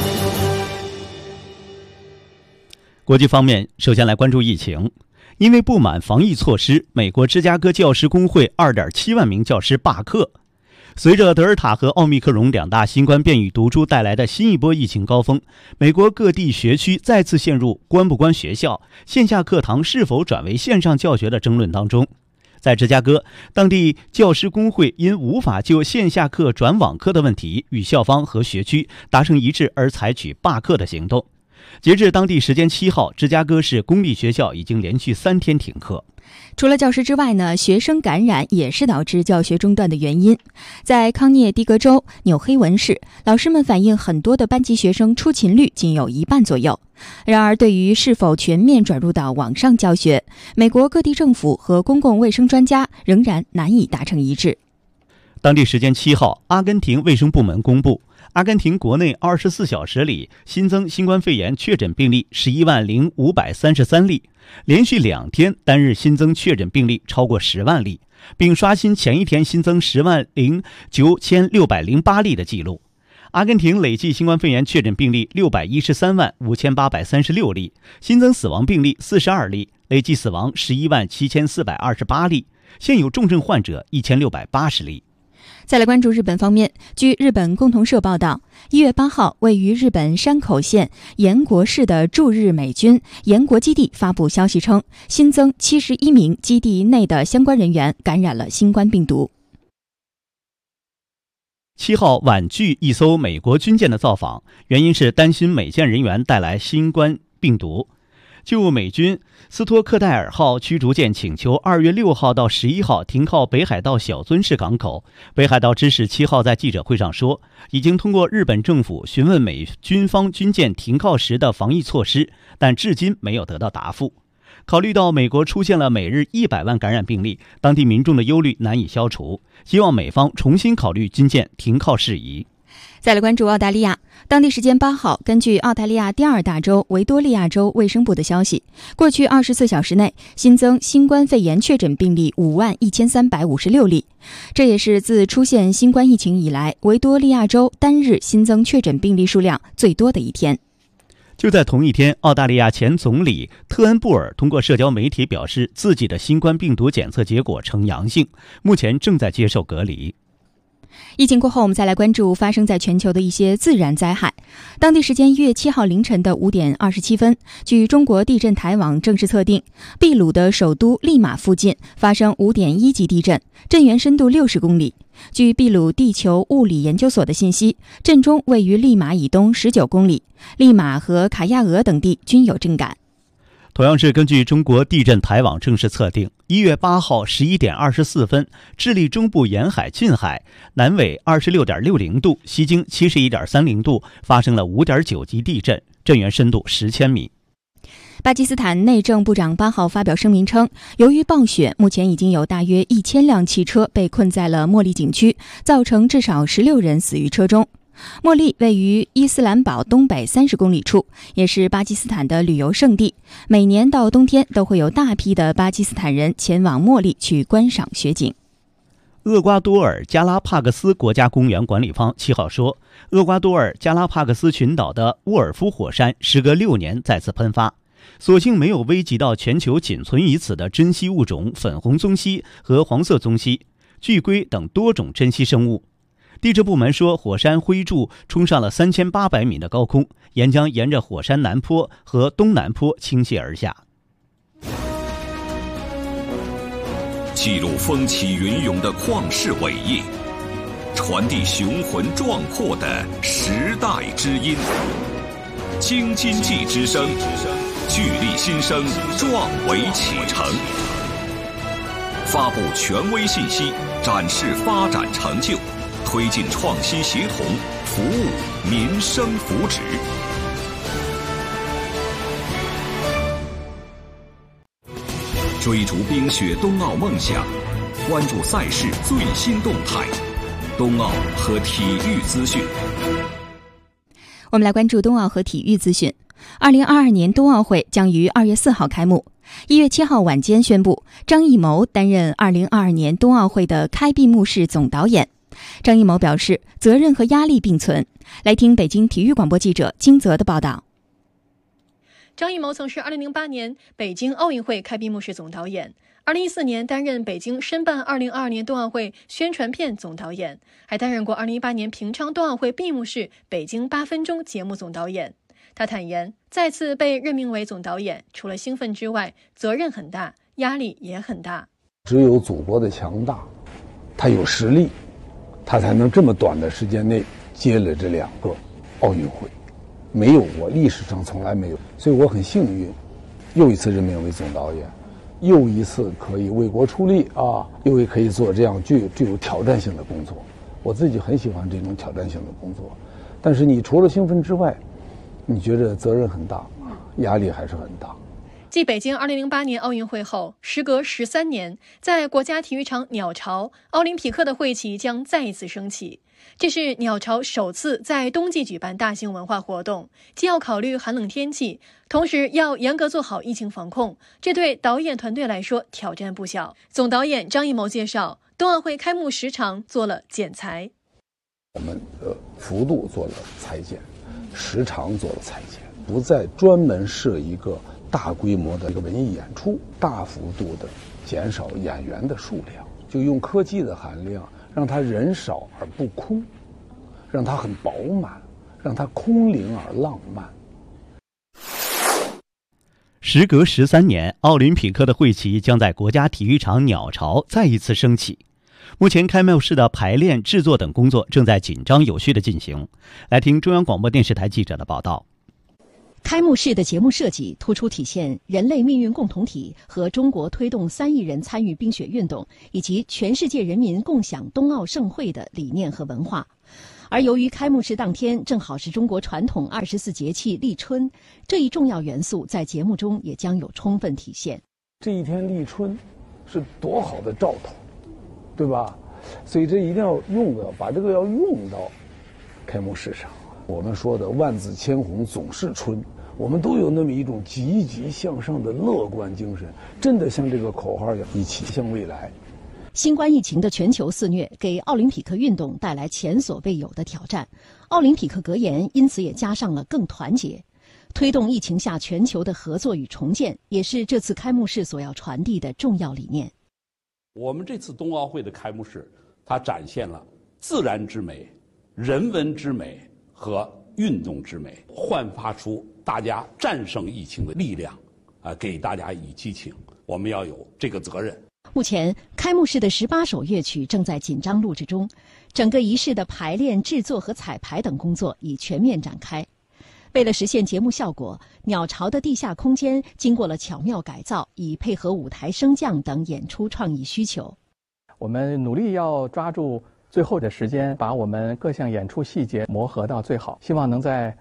国际方面，首先来关注疫情。因为不满防疫措施，美国芝加哥教师工会 二点七万名教师罢课。随着德尔塔和奥密克戎两大新冠变异毒株带来的新一波疫情高峰，美国各地学区再次陷入关不关学校、线下课堂是否转为线上教学的争论当中。 在芝加哥，当地教师工会因无法就线下课转网课的问题与校方和学区达成一致而采取罢课的行动。截至当地时间七号，芝加哥市公立学校已经连续三天停课。 除了教师之外呢，学生感染也是导致教学中断的原因。在康涅狄格州纽黑文市，老师们反映很多的班级学生出勤率仅有一半左右。然而，对于是否全面转入到网上教学，美国各地政府和公共卫生专家仍然难以达成一致。 当地时间七号，阿根廷卫生部门公布，阿根廷国内二十四小时里新增新冠肺炎确诊病例十一万零五百三十三例，连续两天单日新增确诊病例超过十万例，并刷新前一天新增十万零九千六百零八例的记录。阿根廷累计新冠肺炎确诊病例六百一十三万五千八百三十六例，新增死亡病例四十二例，累计死亡十一万七千四百二十八例，现有重症患者一千六百八十例。 再来关注日本方面，据日本共同社报道，一月八号，位于日本山口县岩国市的驻日美军岩国基地发布消息称，新增七十一名基地内的相关人员感染了新冠病毒。 七号婉拒一艘美国军舰的造访，原因是担心美舰人员带来新冠病毒。就美军斯托克戴尔号驱逐舰请求二月六号到十一号停靠北海道小樽市港口，北海道知事七号在记者会上说，已经通过日本政府询问美军方军舰停靠时的防疫措施，但至今没有得到答复。考虑到美国出现了每日一百万感染病例，当地民众的忧虑难以消除，希望美方重新考虑军舰停靠事宜。 再来关注澳大利亚，当地时间八号，根据澳大利亚第二大州维多利亚州卫生部的消息，过去二十四小时内新增新冠肺炎确诊病例五万一千三百五十六例，这也是自出现新冠疫情以来，维多利亚州单日新增确诊病例数量最多的一天。 就在同一天，澳大利亚前总理特恩布尔通过社交媒体表示，自己的新冠病毒检测结果呈阳性，目前正在接受隔离。 疫情过后，我们再来关注发生在全球的一些自然灾害。当地时间一月七号凌晨的五点二十七分，据中国地震台网正式测定，秘鲁的首都利马附近发生五点一级地震，震源深度六十公里。据秘鲁地球物理研究所的信息，震中位于利马以东十九公里，利马和卡亚俄等地均有震感。 同样是根据中国地震台网正式测定，一月八号十一点二十四分，智利中部沿海近海南纬二十六点六零度，西经七十一点三零度发生了五点九级地震，震源深度十千米。 巴基斯坦内政部长八号发表声明称，由于暴雪，目前已经有大约一千辆汽车被困在了莫利景区，造成至少十六人死于车中。莫利位于伊斯兰堡东北三十公里处，也是巴基斯坦的旅游胜地。每年到冬天都会有大批的巴基斯坦人前往莫利去观赏雪景。 厄瓜多尔加拉帕戈斯国家公园管理方七号说，厄瓜多尔加拉帕戈斯群岛的沃尔夫火山时隔六年再次喷发，所幸没有危及到全球仅存于此的珍稀物种粉红棕蜥和黄色棕蜥、巨龟等多种珍稀生物。地质部门说，火山灰柱冲上了三千八百米的高空，岩浆沿着火山南坡和东南坡倾泻而下。 记录风起云涌的旷世伟业，传递雄浑壮阔的时代之音。京津冀之声，聚力新生，壮维启程。发布权威信息，展示发展成就，推进创新协同，服务民生福祉。追逐冰雪冬奥梦想，关注赛事最新动态，冬奥和体育资讯。 我们来关注冬奥和体育资讯。二零二二年冬奥会将于二月四号开幕。一月七号晚间宣布，张艺谋担任二零二二年冬奥会的开闭幕式总导演。张艺谋表示，责任和压力并存。来听北京体育广播记者金泽的报道。 张艺谋曾是二零零八年北京奥运会开闭幕式总导演，二零一四年担任北京申办二零二二年冬奥会宣传片总导演，还担任过二零一八年平昌冬奥会闭幕式北京八分钟节目总导演。他坦言，再次被任命为总导演，除了兴奋之外，责任很大，压力也很大。 只有祖国的强大，他有实力，他才能这么短的时间内接了这两个奥运会，没有过，历史上从来没有。所以我很幸运，又一次任命为总导演，又一次可以为国出力啊，又可以做这样具具有挑战性的工作。我自己很喜欢这种挑战性的工作，但是你除了兴奋之外，你觉得责任很大，压力还是很大。 继北京二零零八年奥运会后，时隔十三年，在国家体育场鸟巢，奥林匹克的会旗将再一次升起。这是鸟巢首次在冬季举办大型文化活动，既要考虑寒冷天气，同时要严格做好疫情防控，这对导演团队来说挑战不小。总导演张艺谋介绍，冬奥会开幕时长做了剪裁， 我们的幅度做了裁剪，时长做了裁剪，不再专门设一个大规模的一个文艺演出，大幅度的减少演员的数量，就用科技的含量，让它人少而不空，让它很饱满，让它空灵而浪漫。 时隔十三年，奥林匹克的会旗将在国家体育场鸟巢再一次升起。目前开幕式的排练、制作等工作正在紧张有序地进行。来听中央广播电视台记者的报道。 开幕式的节目设计突出体现人类命运共同体和中国推动三亿人参与冰雪运动以及全世界人民共享冬奥盛会的理念和文化。而由于开幕式当天正好是中国传统二十四节气立春，这一重要元素在节目中也将有充分体现。 这一天立春是多好的兆头，对吧？所以这一定要用的，把这个要用到开幕式上。我们说的万紫千红总是春，我们都有那么一种积极向上的乐观精神，真的像这个口号一样，一起向未来。 新冠疫情的全球肆虐给奥林匹克运动带来前所未有的挑战，奥林匹克格言因此也加上了更团结。推动疫情下全球的合作与重建，也是这次开幕式所要传递的重要理念。 我们这次冬奥会的开幕式，它展现了自然之美、人文之美和运动之美，焕发出大家战胜疫情的力量，啊，给大家以激情。我们要有这个责任。 目前，开幕式的十八首乐曲正在紧张录制中，整个仪式的排练、制作和彩排等工作已全面展开。为了实现节目效果，鸟巢的地下空间经过了巧妙改造，以配合舞台升降等演出创意需求。 我们努力要抓住最后的时间，把我们各项演出细节磨合到最好，希望能在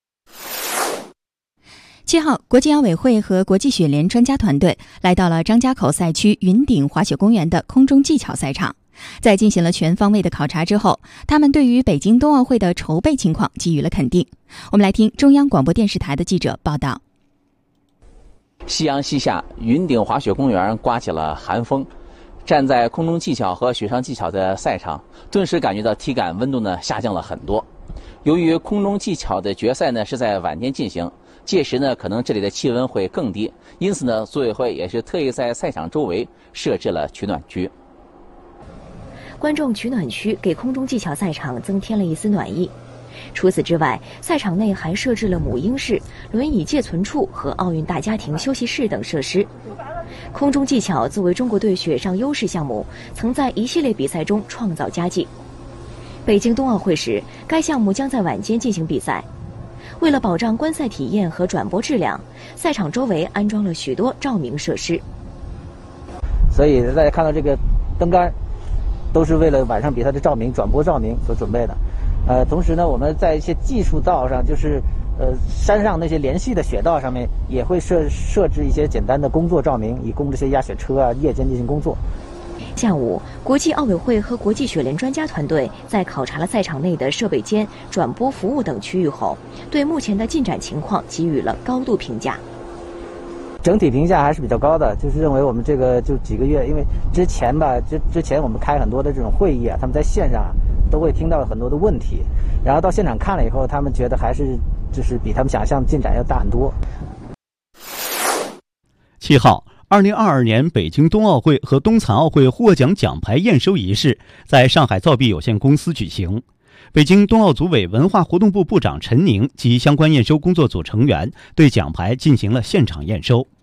七号，国际奥委会和国际雪联专家团队来到了张家口赛区云顶滑雪公园的空中技巧赛场。在进行了全方位的考察之后，他们对于北京冬奥会的筹备情况给予了肯定。我们来听中央广播电视台的记者报道。 夕阳西下，云顶滑雪公园刮起了寒风，站在空中技巧和雪上技巧的赛场，顿时感觉到体感温度呢下降了很多。由于空中技巧的决赛呢是在晚间进行，届时呢可能这里的气温会更低，因此呢组委会也是特意在赛场周围设置了取暖区。 观众取暖区给空中技巧赛场增添了一丝暖意。除此之外，赛场内还设置了母婴室、轮椅借存处和奥运大家庭休息室等设施。空中技巧作为中国队雪上优势项目，曾在一系列比赛中创造佳绩。北京冬奥会时，该项目将在晚间进行比赛。为了保障观赛体验和转播质量，赛场周围安装了许多照明设施。 所以大家看到这个灯杆，都是为了晚上比赛的照明、转播照明所准备的。呃，同时呢，我们在一些技术道上，就是呃山上那些连续的雪道上面，也会设设置一些简单的工作照明，以供这些压雪车啊夜间进行工作。 下午，国际奥委会和国际雪联专家团队在考察了赛场内的设备间、转播服务等区域后，对目前的进展情况给予了高度评价。 整体评价还是比较高的，就是认为我们这个就几个月，因为之前吧，之之前我们开很多的这种会议啊，他们在线上都会听到很多的问题，然后到现场看了以后，他们觉得还是就是比他们想象进展要大很多。 七号，二零二二年北京冬奥会和冬残奥会获奖奖牌验收仪式在上海造币有限公司举行。北京冬奥组委文化活动部部长陈宁及相关验收工作组成员对奖牌进行了现场验收。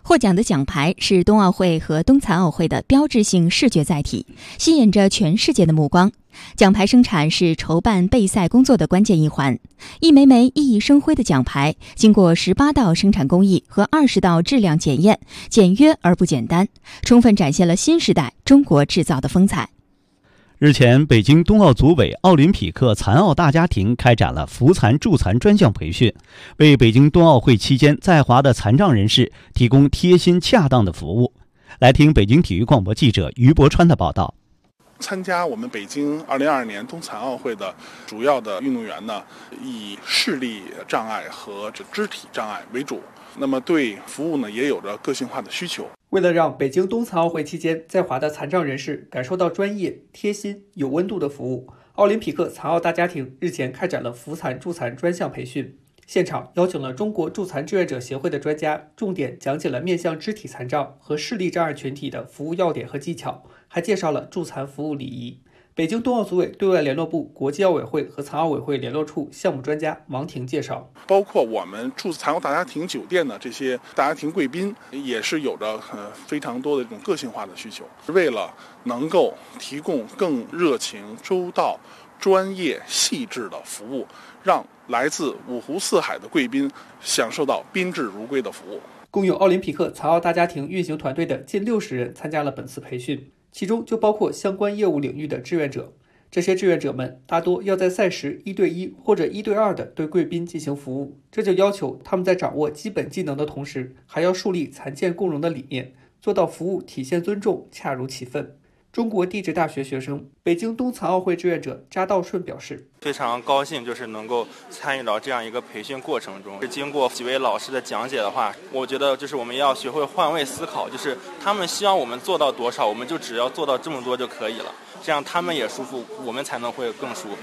获奖的奖牌是冬奥会和冬残奥会的标志性视觉载体，吸引着全世界的目光。奖牌生产是筹办备赛工作的关键一环，一枚枚熠熠生辉的奖牌经过十八道生产工艺和二十道质量检验，简约而不简单，充分展现了新时代中国制造的风采。 日前，北京冬奥组委奥林匹克残奥大家庭开展了扶残助残专项培训，为北京冬奥会期间在华的残障人士提供贴心恰当的服务。来听北京体育广播记者于博川的报道。 参加我们北京二零二二年冬残奥会的主要的运动员呢，以视力障碍和肢体障碍为主，那么对服务呢也有着个性化的需求。 为了让北京冬残奥会期间在华的残障人士感受到专业、贴心、有温度的服务，奥林匹克残奥大家庭日前开展了扶残助残专项培训。现场邀请了中国助残志愿者协会的专家，重点讲解了面向肢体残障和视力障碍群体的服务要点和技巧，还介绍了助残服务礼仪。北京冬奥组委对外联络部国际奥委会和残奥委会联络处项目专家王婷介绍， 包括我们驻残奥大家庭酒店的这些大家庭贵宾，也是有着呃非常多的这种个性化的需求，为了能够提供更热情、周到、专业、细致的服务，让来自五湖四海的贵宾享受到宾至如归的服务。 共有奥林匹克残奥大家庭运行团队的近六十人参加了本次培训，其中就包括相关业务领域的志愿者。这些志愿者们大多要在赛时一对一或者一对二的对贵宾进行服务，这就要求他们在掌握基本技能的同时，还要树立残健共融的理念，做到服务体现尊重，恰如其分。中国地质大学学生、北京冬残奥会志愿者查道顺表示， 非常高兴就是能够参与到这样一个培训过程中。经过几位老师的讲解的话，我觉得就是我们要学会换位思考，就是他们希望我们做到多少，我们就只要做到这么多就可以了，这样他们也舒服，我们才能会更舒服。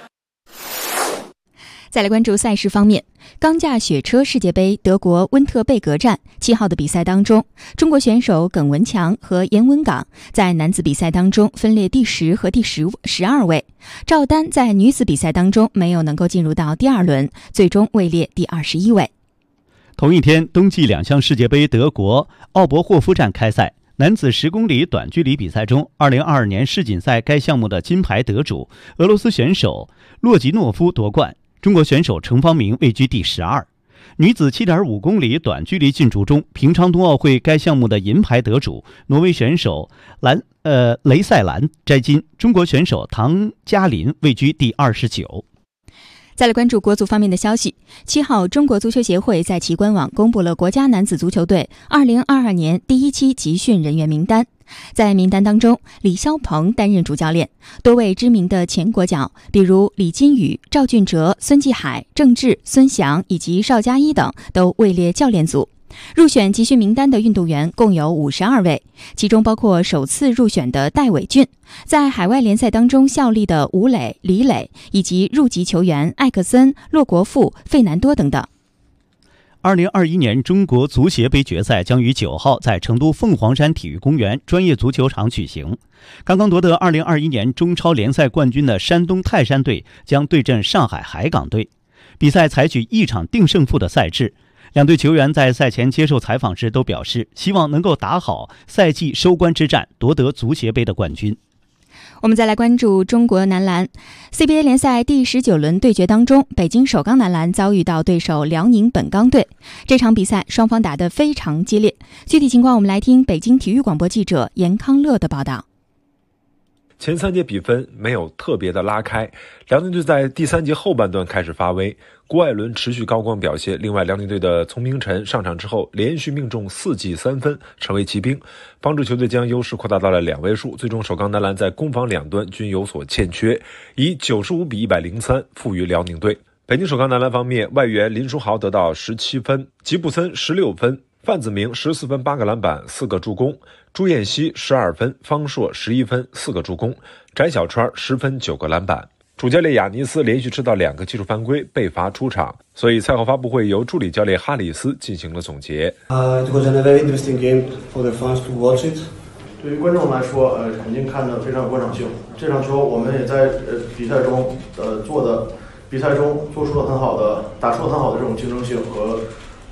再来关注赛事方面，钢架雪车世界杯德国温特贝格站七号的比赛当中，中国选手耿文强和严文岗在男子比赛当中分列第十和第十十二位，赵丹在女子比赛当中没有能够进入到第二轮，最终位列第二十一位。 同一天，冬季两项世界杯德国奥伯霍夫站开赛。男子十公里短距离比赛中，二零二二年世锦赛该项目的金牌得主俄罗斯选手洛吉诺夫夺冠，中国选手程方明位居第十二。女子 七点五公里短距离竞逐中，平昌冬奥会该项目的银牌得主挪威选手兰呃雷塞兰摘金，中国选手唐嘉林位居第二十九。 再来关注国足方面的消息。七号，中国足球协会在其官网公布了国家男子足球队二零二二年第一期集训人员名单。在名单当中，李霄鹏担任主教练，多位知名的前国脚，比如李金羽、赵俊哲、孙继海、郑智、孙祥以及邵佳一等都位列教练组。入选集训名单的运动员共有五十二位，其中包括首次入选的戴伟俊，在海外联赛当中效力的吴磊、李磊，以及入籍球员艾克森、洛国富、费南多等等。 二零二一年中国足协杯决赛将于九号在成都凤凰山体育公园专业足球场举行。刚刚夺得二零二一年中超联赛冠军的山东泰山队将对阵上海海港队，比赛采取一场定胜负的赛制。两队球员在赛前接受采访时都表示，希望能够打好赛季收官之战，夺得足协杯的冠军。 我们再来关注中国男篮 C B A 联赛第十九轮对决当中，北京首钢男篮遭遇到对手辽宁本钢队。这场比赛双方打得非常激烈，具体情况我们来听北京体育广播记者严康乐的报道。 前三节比分没有特别的拉开，辽宁队在第三节后半段开始发威，郭艾伦持续高光表现。另外，辽宁队的丛明晨上场之后连续命中四记三分，成为骑兵，帮助球队将优势扩大到了两位数。最终首钢男篮在攻防两端均有所欠缺，以九十五比一百零三负于辽宁队。北京首钢男篮方面，外援林书豪得到十七分，吉布森十六分，范子铭十四分八个篮板四个助攻，朱彦西十二分，方硕十一分四个助攻，翟小川十分九个篮板。主教练亚尼斯连续吃到两个技术犯规被罚出场，所以赛后发布会由助理教练哈里斯进行了总结。 Uh, it was a very interesting game for the fans to watch it. 对于观众来说，呃，肯定看得非常有观赏性。这场球我们也在呃比赛中，呃做的比赛中做出了很好的，打出了很好的这种竞争性和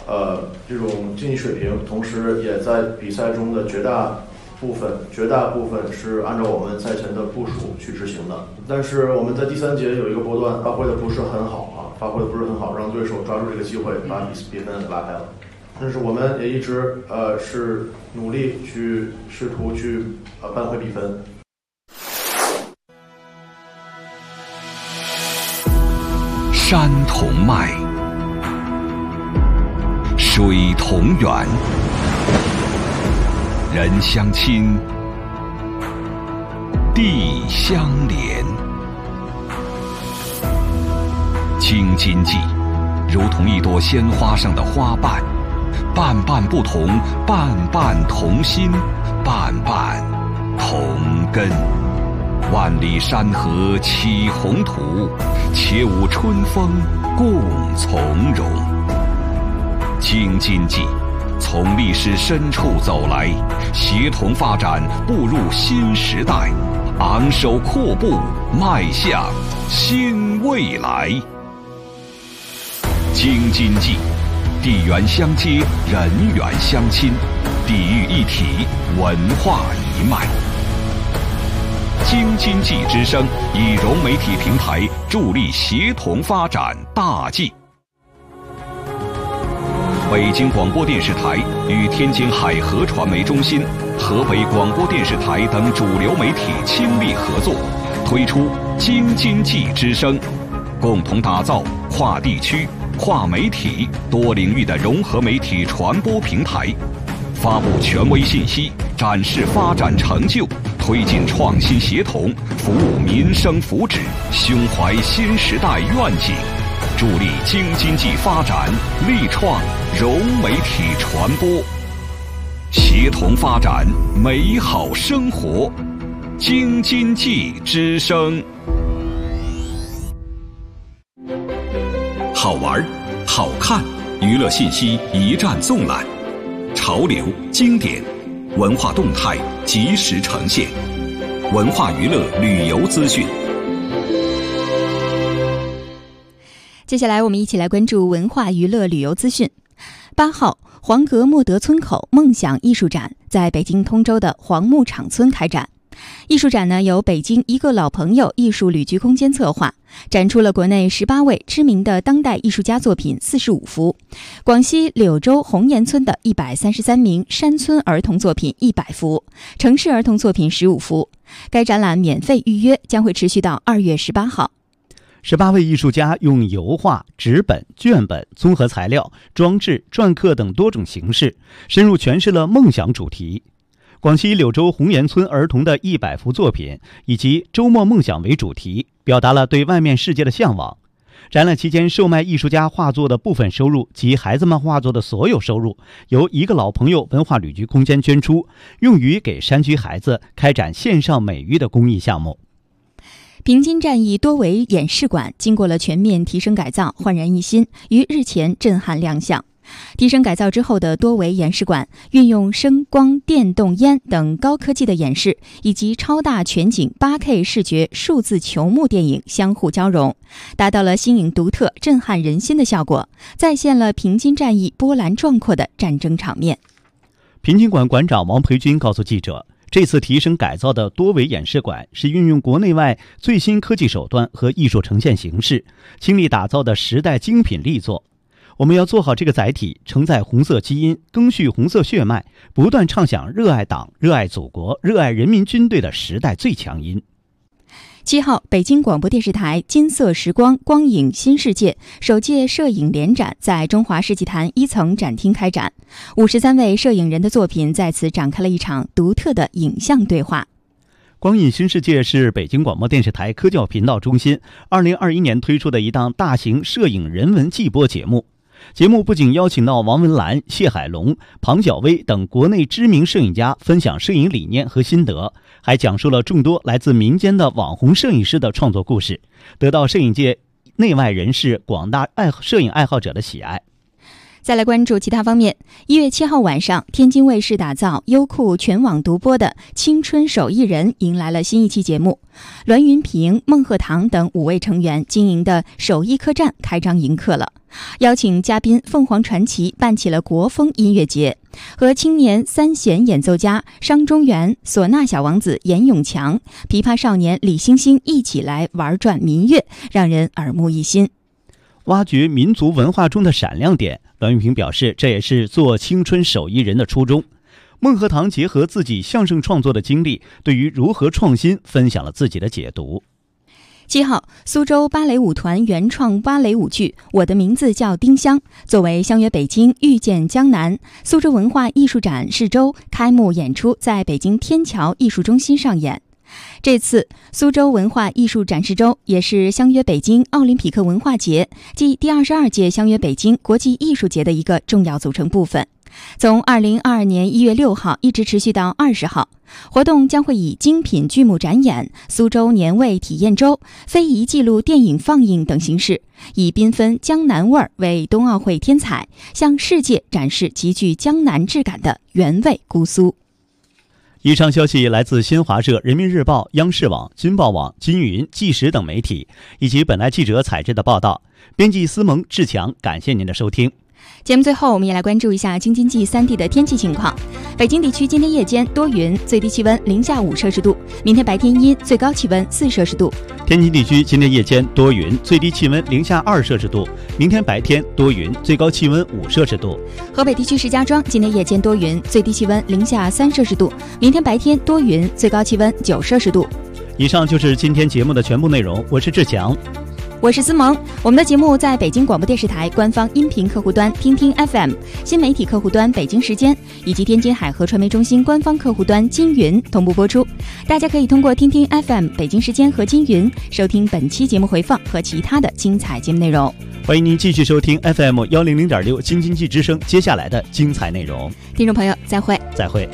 呃这种竞技水平，同时也在比赛中的绝大部分绝大部分是按照我们赛前的部署去执行的。但是我们在第三节有一个波段发挥的不是很好啊，发挥的不是很好，让对手抓住这个机会把比比分拉开了。但是我们也一直呃是努力去试图去呃扳回比分。 山同脉，水同源，人相亲，地相连。京津冀如同一朵鲜花上的花瓣，瓣瓣不同，瓣瓣同心，瓣瓣同根。万里山河起宏图，且舞春风共从容。京津冀从历史深处走来，协同发展，步入新时代，昂首阔步，迈向新未来。京津冀，地缘相接，人缘相亲，地域一体，文化一脉。京津冀之声以融媒体平台助力协同发展大计。北京广播电视台与天津海河传媒中心、河北广播电视台等主流媒体倾力合作，推出京津冀之声，共同打造跨地区、跨媒体、多领域的融合媒体传播平台，发布权威信息，展示发展成就，推进创新协同，服务民生福祉，胸怀新时代愿景，助力京津冀发展，力创融媒体传播，协同发展美好生活。京津冀之声，好玩、好看，娱乐信息一站纵览，潮流、经典、文化动态及时呈现，文化娱乐旅游资讯。 接下来我们一起来关注文化娱乐旅游资讯。八号，黄阁莫德村口梦想艺术展在北京通州的黄牧场村开展。艺术展呢由北京一个老朋友艺术旅居空间策划，展出了国内十八位知名的当代艺术家作品四十五幅，广西柳州红岩村的一百三十三名山村儿童作品一百幅，城市儿童作品十五幅。该展览免费预约，将会持续到二月十八号。 十八位艺术家用油画、纸本、卷本、综合材料、装置、篆刻等多种形式，深入诠释了梦想主题。广西柳州红岩村儿童的一百幅作品以及周末梦想为主题，表达了对外面世界的向往。展览期间售卖艺术家画作的部分收入及孩子们画作的所有收入，由一个老朋友文化旅居空间捐出，用于给山区孩子开展线上美育的公益项目。 平津战役多维演示馆经过了全面提升改造，焕然一新，于日前震撼亮相。提升改造之后的多维演示馆运用声光电动烟等高科技的演示，以及超大全景 八K 视觉数字球幕电影相互交融，达到了新颖独特、震撼人心的效果，再现了平津战役波澜壮阔的战争场面。 平津馆馆长王培军告诉记者，这次提升改造的多维演示馆是运用国内外最新科技手段和艺术呈现形式，倾力打造的时代精品力作。我们要做好这个载体，承载红色基因，赓续红色血脉，不断唱响热爱党、热爱祖国、热爱人民军队的时代最强音。 七号，北京广播电视台金色时光光影新世界首届摄影联展在中华世纪坛一层展厅开展，五十三位摄影人的作品在此展开了一场独特的影像对话。 光影新世界是北京广播电视台科教频道中心二零二一年推出的一档大型摄影人文季播节目。节目不仅邀请到王文澜、谢海龙、庞小薇等国内知名摄影家分享摄影理念和心得，还讲述了众多来自民间的网红摄影师的创作故事，得到摄影界内外人士、广大爱摄影爱好者的喜爱。 再来关注其他方面。一月七号晚上，天津卫视打造优酷全网独播的《青春手艺人》迎来了新一期节目。栾云平、孟鹤堂等五位成员经营的手艺客栈开张迎客了，邀请嘉宾凤凰传奇办起了国风音乐节，和青年三弦演奏家商中原、唢呐小王子严永强、琵琶少年李星星一起来玩转民乐，让人耳目一新。 挖掘民族文化中的闪亮点，栾云平表示，这也是做青春手艺人的初衷。孟鹤堂结合自己相声创作的经历，对于如何创新分享了自己的解读。 七号，苏州芭蕾舞团原创芭蕾舞剧《我的名字叫丁香》作为相约北京遇见江南苏州文化艺术展试周开幕演出，在北京天桥艺术中心上演。这次苏州文化艺术展示周也是相约北京奥林匹克文化节即第二十二届相约北京国际艺术节的一个重要组成部分。从二零二二年一月六号一直持续到二十号，活动将会以精品剧目展演、苏州年味体验周、非遗纪录电影放映等形式，以缤纷江南味儿为冬奥会添彩，向世界展示极具江南质感的原味姑苏。 以上消息来自新华社、人民日报、央视网、金报网、金云、纪实等媒体，以及本台记者采制的报道。编辑思萌、志强，感谢您的收听。 节目最后，我们也来关注一下京津冀三地的天气情况。北京地区今天夜间多云，最低气温零下五摄氏度；明天白天阴，最高气温四摄氏度。 天津地区今天夜间多云，最低气温零下二摄氏度；明天白天多云，最高气温五摄氏度。 河北地区石家庄今天夜间多云，最低气温零下三摄氏度；明天白天多云，最高气温九摄氏度。 以上就是今天节目的全部内容，我是志强。 我是思萌，我们的节目在北京广播电视台官方音频客户端听听 F M、 新媒体客户端北京时间以及天津海河传媒中心官方客户端金云同步播出。大家可以通过听听 F M 北京时间和金云收听本期节目回放和其他的精彩节目内容。 欢迎您继续收听 F M 一零零点六京津冀之声接下来的精彩内容。 听众朋友，再会。 再会。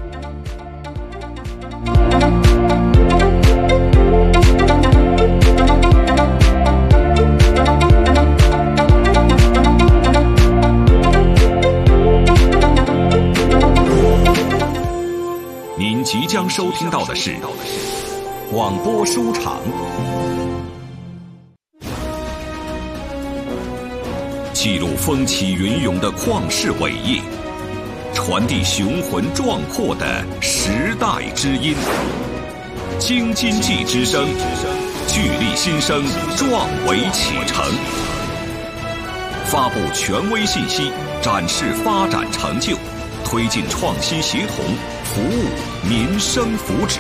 您即将收听到的是广播书场，记录风起云涌的旷世伟业，传递雄浑壮阔的时代之音。京津冀之声，聚力新生，壮维启程，发布权威信息，展示发展成就，推进创新协同，服务民生福祉。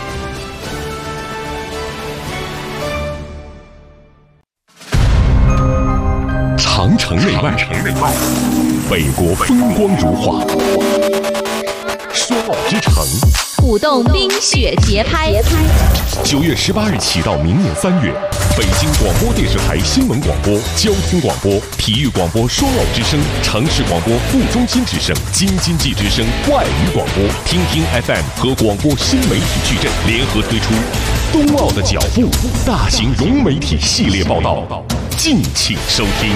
长城内外，北国风光如画，说奥之城， 舞动冰雪节拍。 九月十八日起到明年三月，北京广播电视台新闻广播、交通广播、体育广播双奥之声、城市广播副中心之声、京津冀之声外语广播、听听 F M 和广播新媒体矩阵联合推出冬奥的脚步大型融媒体系列报道，敬请收听。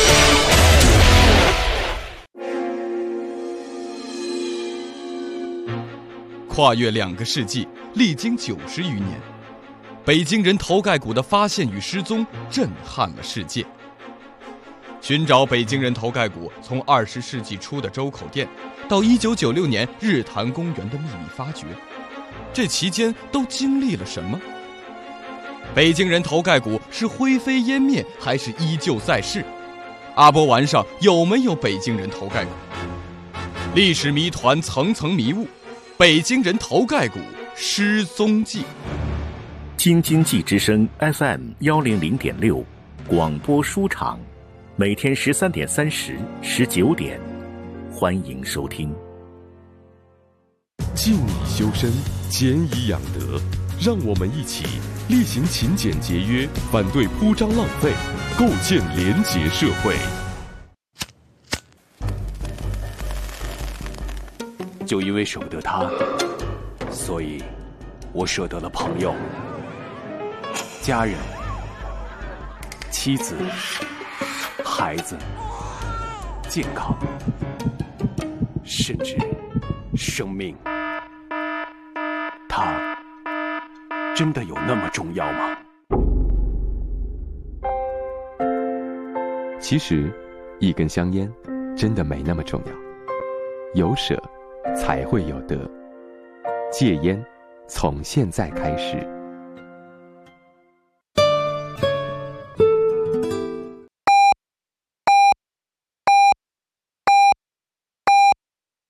跨越两个世纪，历经九十余年，北京人头盖骨的发现与失踪震撼了世界。寻找北京人头盖骨，从二十世纪初的周口店，到一九九六年日坛公园的秘密发掘，这期间都经历了什么？北京人头盖骨是灰飞烟灭，还是依旧在世？阿波丸上有没有北京人头盖骨？历史谜团层层迷雾，北京人头盖骨失踪记。 京津冀之声 F M 一零零点六广播书场，每天十三点三十、十九点，欢迎收听。 静以修身，俭以养德，让我们一起力行勤俭节约，反对铺张浪费，构建廉洁社会。 就因为舍不得他，所以我舍得了朋友、家人、妻子、孩子、 健康，甚至生命，它真的有那么重要吗？ 其实，一根香烟真的没那么重要，有舍才会有得。戒烟，从现在开始。